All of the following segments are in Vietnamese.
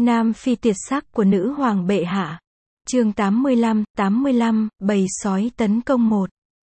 Nam phi tuyệt sắc của nữ hoàng bệ hạ. Chương 85, bầy sói tấn công 1.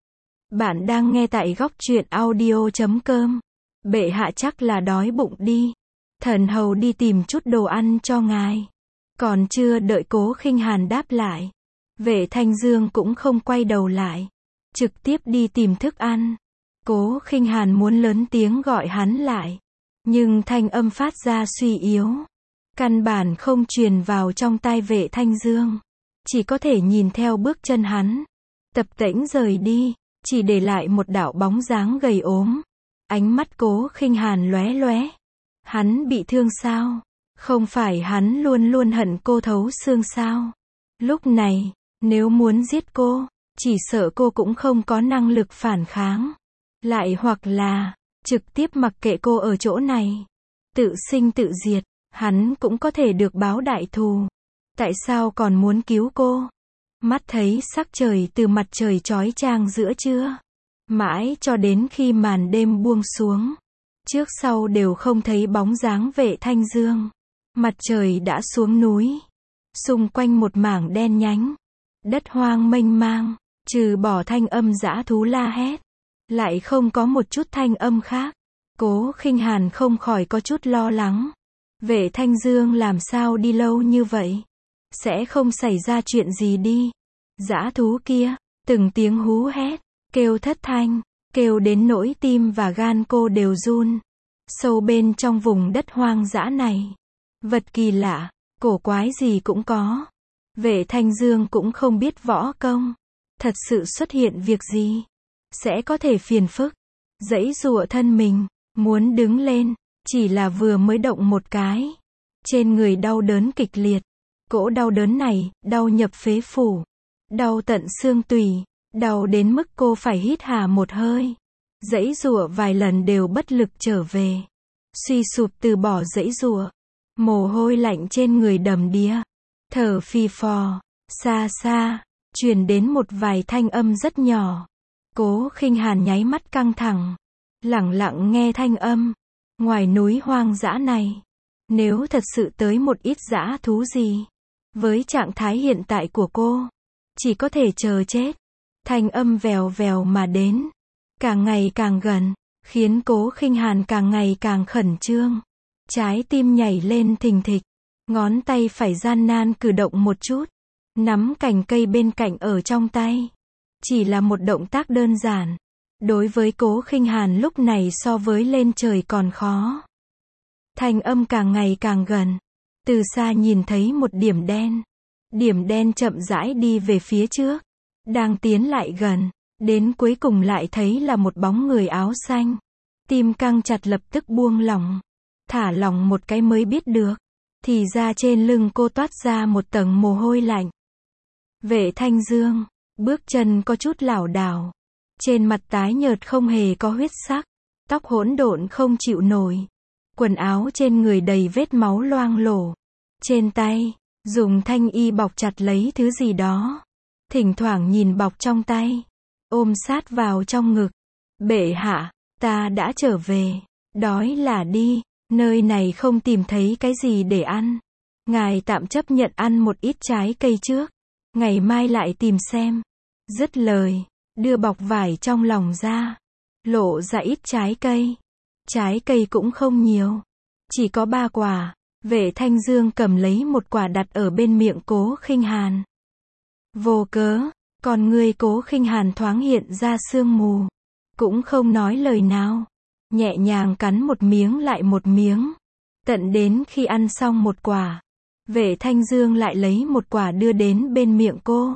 Bạn đang nghe tại góc truyện audio.com. Bệ hạ chắc là đói bụng đi. Thần hầu đi tìm chút đồ ăn cho ngài. Còn chưa đợi Cố Khinh Hàn đáp lại, Vệ Thanh Dương cũng không quay đầu lại, trực tiếp đi tìm thức ăn. Cố Khinh Hàn muốn lớn tiếng gọi hắn lại, nhưng thanh âm phát ra suy yếu, căn bản không truyền vào trong tai Vệ Thanh Dương. Chỉ có thể nhìn theo bước chân hắn tập tễnh rời đi, chỉ để lại một đạo bóng dáng gầy ốm. Ánh mắt Cố Khinh Hàn lóe lóe. Hắn bị thương sao? Không phải hắn luôn luôn hận cô thấu xương sao? Lúc này, nếu muốn giết cô, chỉ sợ cô cũng không có năng lực phản kháng. Lại hoặc là, trực tiếp mặc kệ cô ở chỗ này, tự sinh tự diệt, hắn cũng có thể được báo đại thù. Tại sao còn muốn cứu cô? Mắt thấy sắc trời từ mặt trời chói chang giữa trưa, mãi cho đến khi màn đêm buông xuống, trước sau đều không thấy bóng dáng Vệ Thanh Dương. Mặt trời đã xuống núi, xung quanh một mảng đen nhánh, đất hoang mênh mang, trừ bỏ thanh âm dã thú la hét, lại không có một chút thanh âm khác. Cố Khinh Hàn không khỏi có chút lo lắng. Vệ Thanh Dương làm sao đi lâu như vậy? Sẽ không xảy ra chuyện gì đi. Dã thú kia, từng tiếng hú hét, kêu thất thanh, kêu đến nỗi tim và gan cô đều run. Sâu bên trong vùng đất hoang dã này, vật kỳ lạ, cổ quái gì cũng có. Vệ Thanh Dương cũng không biết võ công. Thật sự xuất hiện việc gì, sẽ có thể phiền phức. Giãy giụa thân mình, muốn đứng lên, chỉ là vừa mới động một cái, trên người đau đớn kịch liệt. Cỗ đau đớn này, đau nhập phế phủ, đau tận xương tủy, đau đến mức cô phải hít hà một hơi. Giãy giụa vài lần đều bất lực trở về. Suy sụp từ bỏ giãy giụa, mồ hôi lạnh trên người đầm đìa, thở phì phò. Xa xa, truyền đến một vài thanh âm rất nhỏ. Cố Khinh Hàn nháy mắt căng thẳng, lẳng lặng nghe thanh âm. Ngoài núi hoang dã này, nếu thật sự tới một ít dã thú gì, với trạng thái hiện tại của cô, chỉ có thể chờ chết. Thanh âm vèo vèo mà đến, càng ngày càng gần, khiến Cố Khinh Hàn càng ngày càng khẩn trương. Trái tim nhảy lên thình thịch, ngón tay phải gian nan cử động một chút, nắm cành cây bên cạnh ở trong tay. Chỉ là một động tác đơn giản, đối với Cố Khinh Hàn lúc này so với lên trời còn khó. Thanh âm càng ngày càng gần, từ xa nhìn thấy một điểm đen. Điểm đen chậm rãi đi về phía trước, đang tiến lại gần, đến cuối cùng lại thấy là một bóng người áo xanh. Tim căng chặt lập tức buông lỏng, thả lỏng một cái mới biết được, thì ra trên lưng cô toát ra một tầng mồ hôi lạnh. Vệ Thanh Dương, bước chân có chút lảo đảo, trên mặt tái nhợt không hề có huyết sắc, tóc hỗn độn không chịu nổi, quần áo trên người đầy vết máu loang lổ, trên tay dùng thanh y bọc chặt lấy thứ gì đó, thỉnh thoảng nhìn bọc trong tay, ôm sát vào trong ngực. Bệ hạ, ta đã trở về, đói là đi, nơi này không tìm thấy cái gì để ăn, ngài tạm chấp nhận ăn một ít trái cây trước, ngày mai lại tìm xem. Dứt lời, đưa bọc vải trong lòng ra, lộ ra ít trái cây. Trái cây cũng không nhiều, chỉ có 3 quả. Vệ Thanh Dương cầm lấy một quả đặt ở bên miệng Cố Khinh Hàn. Vô cớ, còn người Cố Khinh Hàn thoáng hiện ra sương mù, cũng không nói lời nào, nhẹ nhàng cắn một miếng lại một miếng, tận đến khi ăn xong một quả, Vệ Thanh Dương lại lấy một quả đưa đến bên miệng cô.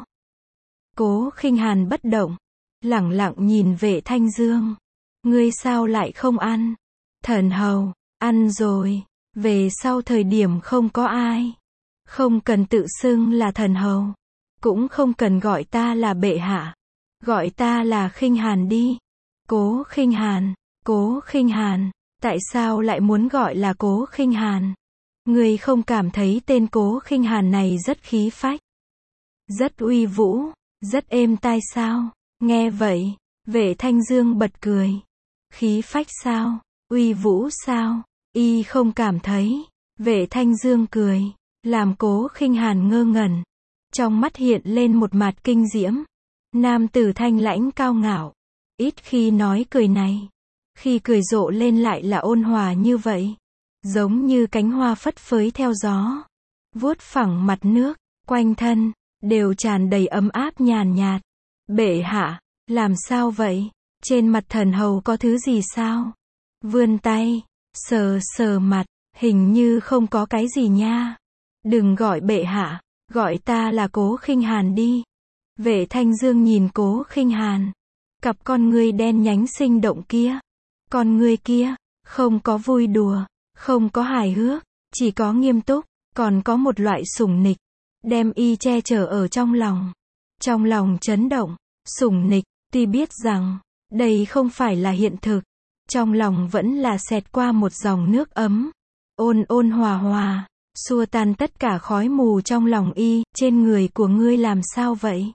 Cố Khinh Hàn bất động, lẳng lặng nhìn Vệ Thanh Dương. Ngươi sao lại không ăn? Thần hầu, ăn rồi, về sau thời điểm không có ai, không cần tự xưng là thần hầu, cũng không cần gọi ta là bệ hạ, gọi ta là Khinh Hàn đi. Cố Khinh Hàn, Cố Khinh Hàn, tại sao lại muốn gọi là Cố Khinh Hàn? Ngươi không cảm thấy tên Cố Khinh Hàn này rất khí phách, rất uy vũ, rất êm tai sao? Nghe vậy, Vệ Thanh Dương bật cười. Khí phách sao? Uy vũ sao? Y không cảm thấy. Vệ Thanh Dương cười. làm Cố Khinh Hàn ngơ ngẩn. Trong mắt hiện lên một mạt kinh diễm. Nam tử thanh lãnh cao ngạo. Ít khi nói cười này. Khi cười rộ lên lại là ôn hòa như vậy. Giống như cánh hoa phất phới theo gió. Vuốt phẳng mặt nước, quanh thân, đều tràn đầy ấm áp nhàn nhạt. Bệ hạ, làm sao vậy? Trên mặt thần hầu có thứ gì sao? Vươn tay, sờ sờ mặt, hình như không có cái gì nha. Đừng gọi bệ hạ, gọi ta là Cố Khinh Hàn đi. Vệ Thanh Dương nhìn Cố Khinh Hàn. Cặp con ngươi đen nhánh sinh động kia. Con ngươi kia, không có vui đùa, không có hài hước, chỉ có nghiêm túc, còn có một loại sủng nịch. Đem y che chở ở trong lòng. Trong lòng chấn động, sủng nịch, tuy biết rằng, đây không phải là hiện thực. Trong lòng vẫn là xẹt qua một dòng nước ấm. Ôn ôn hòa hòa, xua tan tất cả khói mù trong lòng y. Trên người của ngươi làm sao vậy?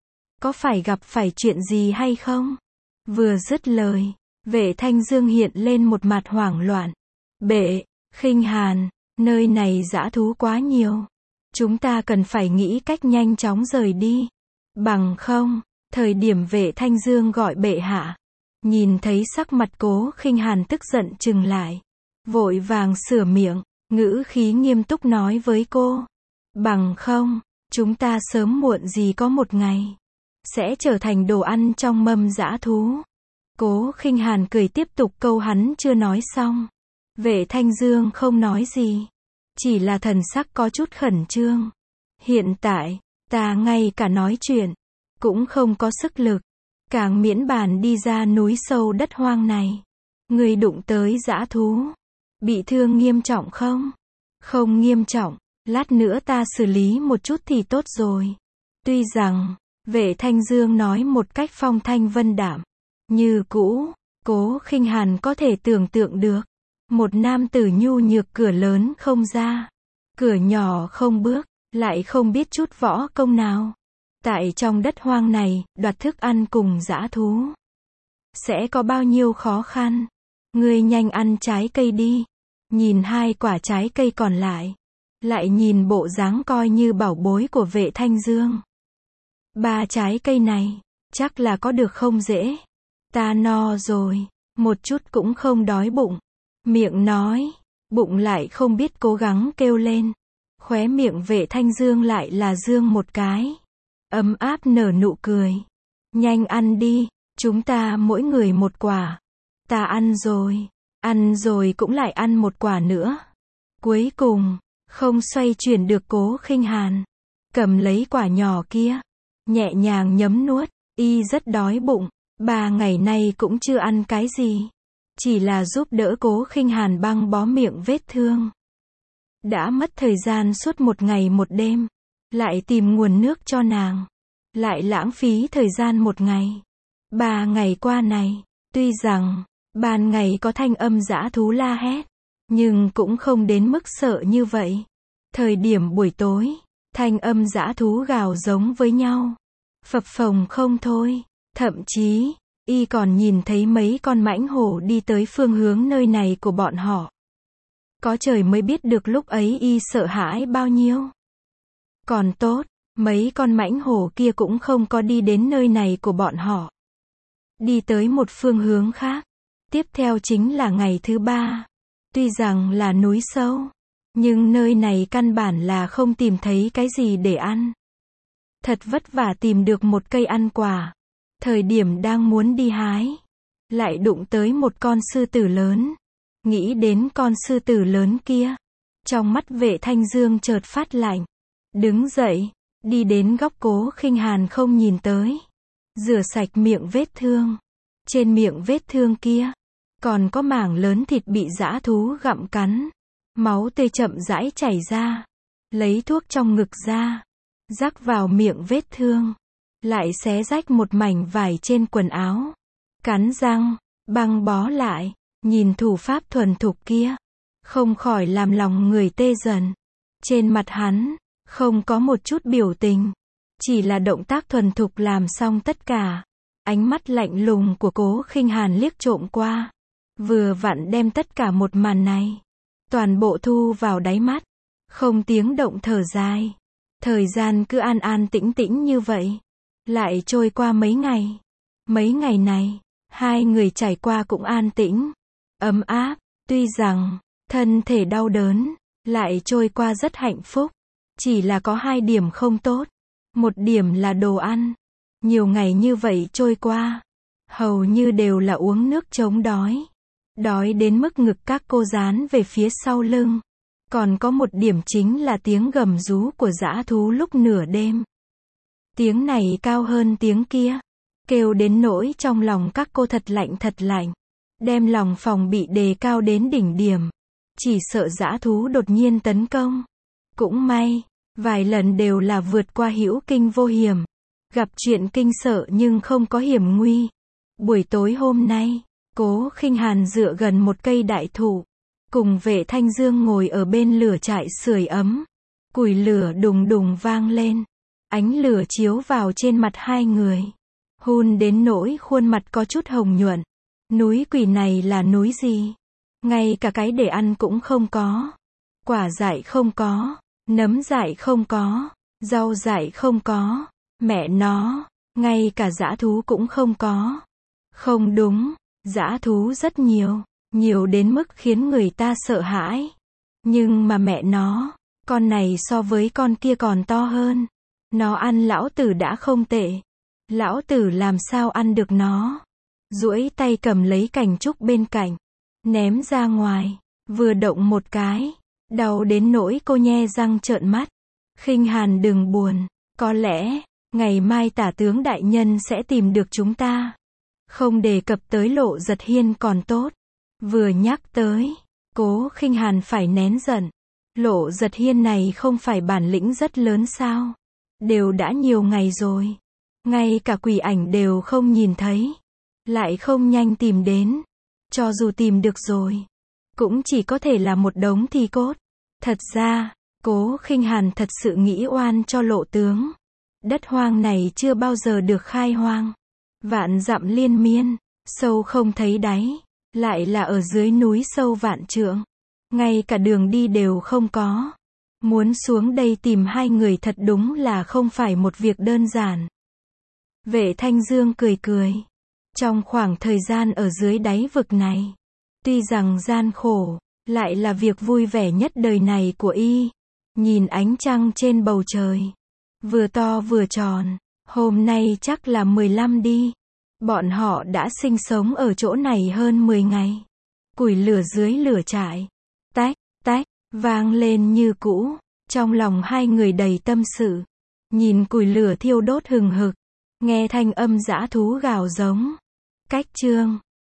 Có phải gặp phải chuyện gì hay không? Vừa dứt lời, Vệ Thanh Dương hiện lên một mặt hoảng loạn. Bệ, Khinh Hàn, nơi này dã thú quá nhiều. Chúng ta cần phải nghĩ cách nhanh chóng rời đi. Bằng không, thời điểm Vệ Thanh Dương gọi bệ hạ. Nhìn thấy sắc mặt Cố Khinh Hàn tức giận chừng lại. Vội vàng sửa miệng, ngữ khí nghiêm túc nói với cô. Bằng không, chúng ta sớm muộn gì có một ngày. Sẽ trở thành đồ ăn trong mâm dã thú. Cố Khinh Hàn cười tiếp tục câu hắn chưa nói xong. Vệ Thanh Dương không nói gì. Chỉ là thần sắc có chút khẩn trương. Hiện tại, ta ngay cả nói chuyện, cũng không có sức lực. Càng miễn bàn đi ra núi sâu đất hoang này. Người đụng tới dã thú. Bị thương nghiêm trọng không? Không nghiêm trọng, lát nữa ta xử lý một chút thì tốt rồi. Tuy rằng, Vệ Thanh Dương nói một cách phong thanh vân đạm. Như cũ, Cố Khinh Hàn có thể tưởng tượng được. Một nam tử nhu nhược cửa lớn không ra. Cửa nhỏ không bước, lại không biết chút võ công nào. Tại trong đất hoang này, đoạt thức ăn cùng dã thú. Sẽ có bao nhiêu khó khăn. Ngươi nhanh ăn trái cây đi. Nhìn 2 quả trái cây còn lại. Lại nhìn bộ dáng coi như bảo bối của Vệ Thanh Dương. 3 trái cây này, chắc là có được không dễ. Ta no rồi, một chút cũng không đói bụng. Miệng nói, bụng lại không biết cố gắng kêu lên. Khóe miệng Vệ Thanh Dương lại là dương một cái. Ấm áp nở nụ cười. Nhanh ăn đi, chúng ta mỗi người một quả. Ta ăn rồi cũng lại ăn một quả nữa. Cuối cùng, không xoay chuyển được Cố Khinh Hàn. Cầm lấy quả nhỏ kia, nhẹ nhàng nhấm nuốt, y rất đói bụng. 3 ngày nay cũng chưa ăn cái gì. Chỉ là giúp đỡ Cố Khinh Hàn băng bó miệng vết thương. Đã mất thời gian suốt 1 ngày 1 đêm. Lại tìm nguồn nước cho nàng. Lại lãng phí thời gian 1 ngày. 3 ngày qua này, tuy rằng, ban ngày có thanh âm dã thú la hét. Nhưng cũng không đến mức sợ như vậy. Thời điểm buổi tối, thanh âm dã thú gào giống với nhau. Phập phồng không thôi. Thậm chí, y còn nhìn thấy mấy con mãnh hổ đi tới phương hướng nơi này của bọn họ. Có trời mới biết được lúc ấy y sợ hãi bao nhiêu. Còn tốt, mấy con mãnh hổ kia cũng không có đi đến nơi này của bọn họ. Đi tới một phương hướng khác. Tiếp theo chính là ngày thứ 3. Tuy rằng là núi sâu, nhưng nơi này căn bản là không tìm thấy cái gì để ăn. Thật vất vả tìm được một cây ăn quả. Thời điểm đang muốn đi hái, lại đụng tới một con sư tử lớn. Nghĩ đến con sư tử lớn kia, trong mắt Vệ Thanh Dương chợt phát lạnh. Đứng dậy, đi đến góc Cố Khinh Hàn không nhìn tới. Rửa sạch miệng vết thương. Trên miệng vết thương kia, còn có mảng lớn thịt bị dã thú gặm cắn. Máu tươi chậm rãi chảy ra. Lấy thuốc trong ngực ra, rắc vào miệng vết thương. Lại xé rách một mảnh vải trên quần áo. Cắn răng, băng bó lại. Nhìn thủ pháp thuần thục kia, không khỏi làm lòng người tê dần. Trên mặt hắn, không có một chút biểu tình. Chỉ là động tác thuần thục làm xong tất cả. Ánh mắt lạnh lùng của Cố Khinh Hàn liếc trộm qua. Vừa vặn đem tất cả một màn này, toàn bộ thu vào đáy mắt. không tiếng động thở dài. Thời gian cứ an an tĩnh tĩnh như vậy. Lại trôi qua mấy ngày. Mấy ngày này, hai người trải qua cũng an tĩnh, ấm áp, tuy rằng thân thể đau đớn, lại trôi qua rất hạnh phúc. Chỉ là có hai điểm không tốt. Một điểm là đồ ăn. Nhiều ngày như vậy trôi qua, hầu như đều là uống nước chống đói. Đói đến mức ngực các cô dán về phía sau lưng. Còn có một điểm chính là tiếng gầm rú của dã thú lúc nửa đêm. Tiếng này cao hơn tiếng kia. Kêu đến nỗi trong lòng các cô thật lạnh. Đem lòng phòng bị đề cao đến đỉnh điểm. Chỉ sợ dã thú đột nhiên tấn công. Cũng may, vài lần đều là vượt qua hữu kinh vô hiểm. Gặp chuyện kinh sợ nhưng không có hiểm nguy. Buổi tối hôm nay, Cố Khinh Hàn dựa gần một cây đại thụ. Cùng Vệ Thanh Dương ngồi ở bên lửa trại sưởi ấm. Củi lửa đùng đùng vang lên. Ánh lửa chiếu vào trên mặt hai người. Hun đến nỗi khuôn mặt có chút hồng nhuận. Núi quỷ này là núi gì? Ngay cả cái để ăn cũng không có. Quả dại không có. Nấm dại không có. Rau dại không có. Mẹ nó, ngay cả dã thú cũng không có. Không đúng, dã thú rất nhiều. Nhiều đến mức khiến người ta sợ hãi. Nhưng mà mẹ nó, con này so với con kia còn to hơn. Nó ăn lão tử đã không tệ. Lão tử làm sao ăn được nó? Duỗi tay cầm lấy cành trúc bên cạnh, ném ra ngoài, vừa động một cái, đau đến nỗi cô nhe răng trợn mắt. Khinh Hàn đừng buồn, có lẽ, ngày mai tả tướng đại nhân sẽ tìm được chúng ta. Không đề cập tới Lộ Giật Hiên còn tốt. Vừa nhắc tới, Cố Khinh Hàn phải nén giận. Lộ Giật Hiên này không phải bản lĩnh rất lớn sao? Đều đã nhiều ngày rồi. Ngay cả quỷ ảnh đều không nhìn thấy. Lại không nhanh tìm đến. Cho dù tìm được rồi, cũng chỉ có thể là một đống thi cốt. Thật ra, Cố Khinh Hàn thật sự nghĩ oan cho Lộ tướng. Đất hoang này chưa bao giờ được khai hoang. Vạn dặm liên miên, sâu không thấy đáy. Lại là ở dưới núi sâu vạn trượng. Ngay cả đường đi đều không có. Muốn xuống đây tìm hai người thật đúng là không phải một việc đơn giản. Vệ Thanh Dương cười cười. Trong khoảng thời gian ở dưới đáy vực này, tuy rằng gian khổ, lại là việc vui vẻ nhất đời này của y. Nhìn ánh trăng trên bầu trời, vừa to vừa tròn, hôm nay chắc là 15 đi. Bọn họ đã sinh sống ở chỗ này hơn 10 ngày. Củi lửa dưới lửa trại, tách, tách, vang lên như cũ. Trong lòng hai người đầy tâm sự. Nhìn củi lửa thiêu đốt hừng hực, nghe thanh âm dã thú gào giống. Cách chương